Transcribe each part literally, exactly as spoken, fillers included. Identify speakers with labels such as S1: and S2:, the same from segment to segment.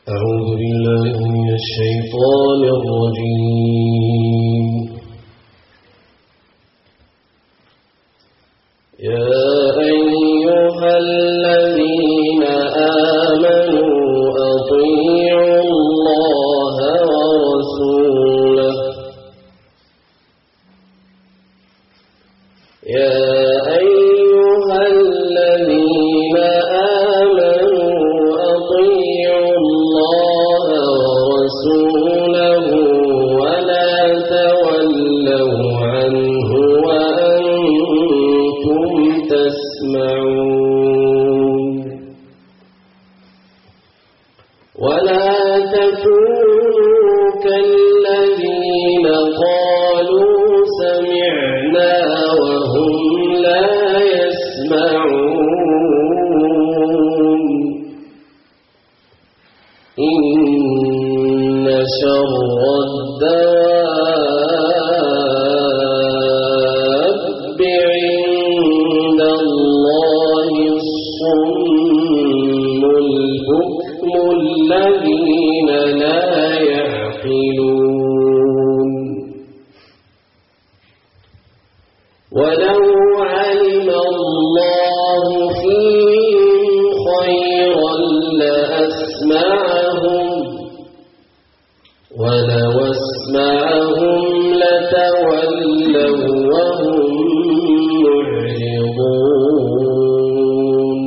S1: أعوذ بالله من الشيطان الرجيم. يا أيها الذين آمنوا أطيعوا الله ورسوله يا أيها الذين آمنوا أطيعوا الله ورسوله ولا تولوا عنه وأنتم تسمعون ولا تكونوا كالذين قالوا سمعنا وهم لا يسمعون إن شر الدواب عند الله الصم البكم الذين لا يعقلون ولو علم الله فيهم خيرا لأسمعهم ولو أسمعهم لتولوا وهم معرضون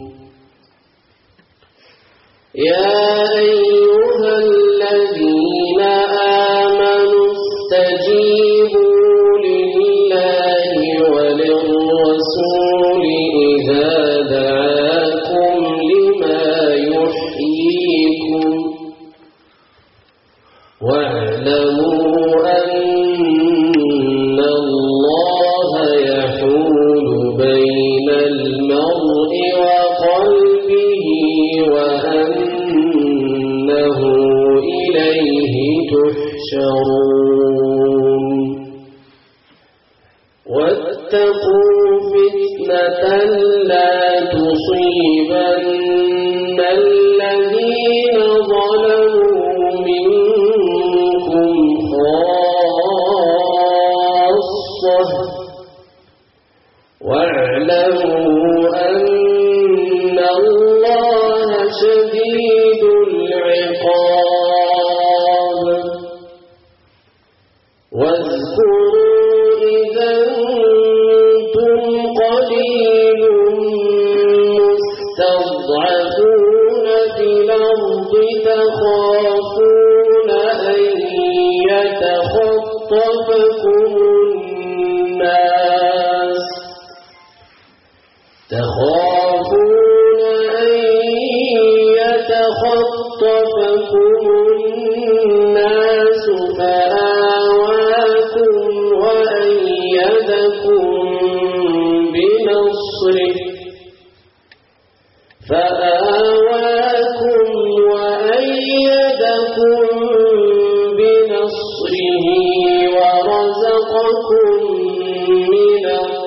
S1: يا أيها الذين آمنوا استجيبوا لله وللرسول إذا دعاكم لما يحييكم واعلموا أن الله يحول بين المرء وقلبه وأنه إليه تحشرون واتقوا فتنة لا تصيبن الذين ظلموا منكم خاصة واعلموا أن الله شديد العقاب واذكروا إذا أنتم قليل مستضعفون في الأرض تخافون أن يتخطفكم الناس تخافون أن يتخطفكم الناس فآواكم وأيدكم بنصره فآواكم وأيدكم بنصره ورزقكم من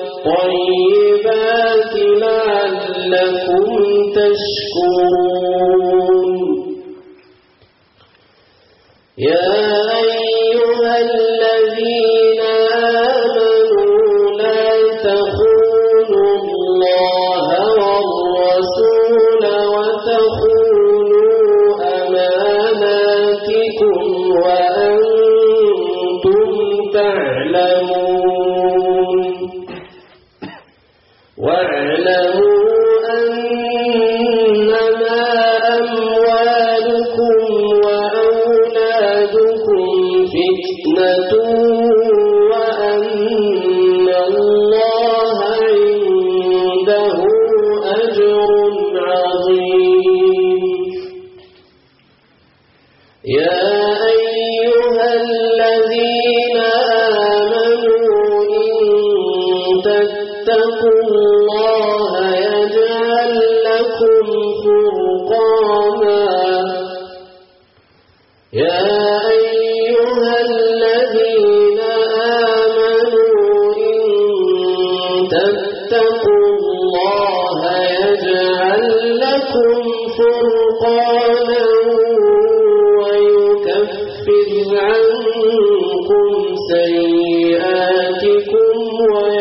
S1: الطيبات لعلكم تشكرون يا أيها الذين آمنوا لا تخونوا الله والرسول وتخونوا أماناتكم وأنتم تعلمون واعلموا أنما أموالكم وأولادكم فتنة وأن الله عنده أجر عظيم يا أيها الذين آمنوا إن تتقوا الله يجعل لكم فرقانا يا أيها الذين آمنوا إن تتقوا الله يجعل لكم فرقانا يكفر عنكم سيئاتكم ويغفر